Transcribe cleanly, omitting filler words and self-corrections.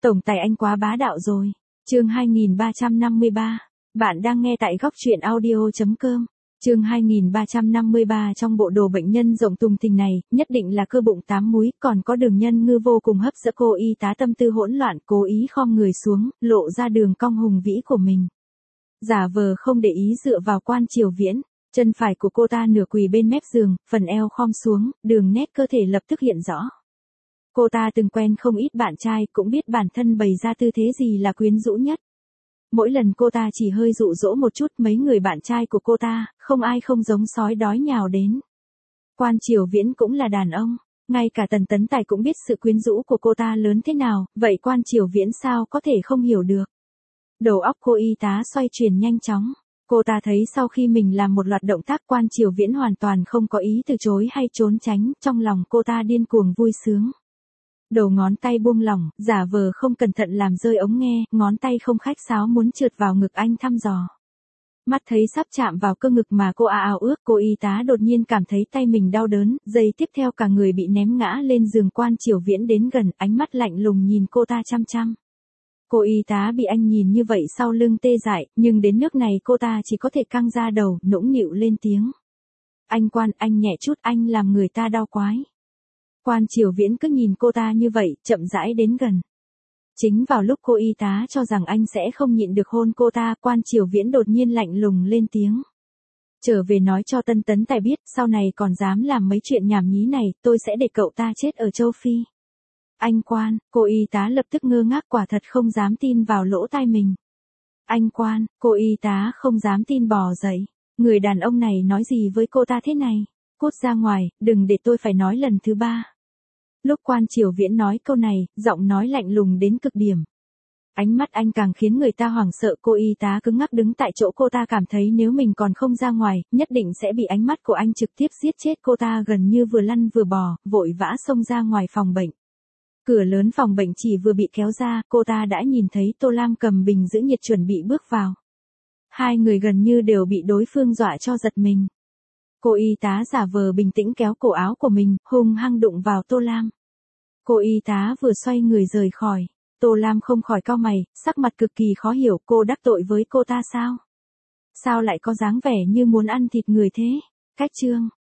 Tổng tài anh quá bá đạo rồi. Chương 2353. Bạn đang nghe tại góc truyện audio.com. Chương 2353 trong bộ đồ bệnh nhân rộng thùng thình này, nhất định là cơ bụng 8 múi, còn có đường nhân ngư vô cùng hấp dẫn cô y tá tâm tư hỗn loạn, cố ý khom người xuống, lộ ra đường cong hùng vĩ của mình. Giả vờ không để ý dựa vào Quan Triều Viễn, chân phải của cô ta nửa quỳ bên mép giường, phần eo khom xuống, đường nét cơ thể lập tức hiện rõ. Cô ta từng quen không ít bạn trai, cũng biết bản thân bày ra tư thế gì là quyến rũ nhất. Mỗi lần cô ta chỉ hơi dụ dỗ một chút, mấy người bạn trai của cô ta, không ai không giống sói đói nhào đến. Quan Triều Viễn cũng là đàn ông, ngay cả Tần Tấn Tài cũng biết sự quyến rũ của cô ta lớn thế nào, vậy Quan Triều Viễn sao có thể không hiểu được. Đầu óc cô y tá xoay chuyển nhanh chóng. Cô ta thấy sau khi mình làm một loạt động tác, Quan Triều Viễn hoàn toàn không có ý từ chối hay trốn tránh, trong lòng cô ta điên cuồng vui sướng. Đầu ngón tay buông lỏng, giả vờ không cẩn thận làm rơi ống nghe, ngón tay không khách sáo muốn trượt vào ngực anh thăm dò. Mắt thấy sắp chạm vào cơ ngực mà cô ào ước, cô y tá đột nhiên cảm thấy tay mình đau đớn, giây tiếp theo cả người bị ném ngã lên giường. Quan Triều Viễn đến gần, ánh mắt lạnh lùng nhìn cô ta chăm chăm. Cô y tá bị anh nhìn như vậy sau lưng tê dại, nhưng đến nước này cô ta chỉ có thể căng ra đầu, nũng nịu lên tiếng. Anh Quan, anh nhẹ chút, anh làm người ta đau quái. Quan Triều Viễn cứ nhìn cô ta như vậy, chậm rãi đến gần. Chính vào lúc cô y tá cho rằng anh sẽ không nhịn được hôn cô ta, Quan Triều Viễn đột nhiên lạnh lùng lên tiếng. Trở về nói cho Tân Tấn Tài biết, sau này còn dám làm mấy chuyện nhảm nhí này, tôi sẽ để cậu ta chết ở châu Phi. Anh Quan, cô y tá lập tức ngơ ngác, quả thật không dám tin vào lỗ tai mình. Anh Quan, cô y tá không dám tin bò dậy. Người đàn ông này nói gì với cô ta thế này? Cút ra ngoài, đừng để tôi phải nói lần thứ ba. Lúc Quan Triều Viễn nói câu này, giọng nói lạnh lùng đến cực điểm. Ánh mắt anh càng khiến người ta hoảng sợ. Cô y tá cứng ngắc đứng tại chỗ, cô ta cảm thấy nếu mình còn không ra ngoài, nhất định sẽ bị ánh mắt của anh trực tiếp giết chết. Cô ta gần như vừa lăn vừa bò, vội vã xông ra ngoài phòng bệnh. Cửa lớn phòng bệnh chỉ vừa bị kéo ra, cô ta đã nhìn thấy Tô Lam cầm bình giữ nhiệt chuẩn bị bước vào. Hai người gần như đều bị đối phương dọa cho giật mình. Cô y tá giả vờ bình tĩnh kéo cổ áo của mình, hung hăng đụng vào Tô Lam. Cô y tá vừa xoay người rời khỏi, Tô Lam không khỏi cau mày, sắc mặt cực kỳ khó hiểu. Cô đắc tội với cô ta sao? Sao lại có dáng vẻ như muốn ăn thịt người thế? Cách chương.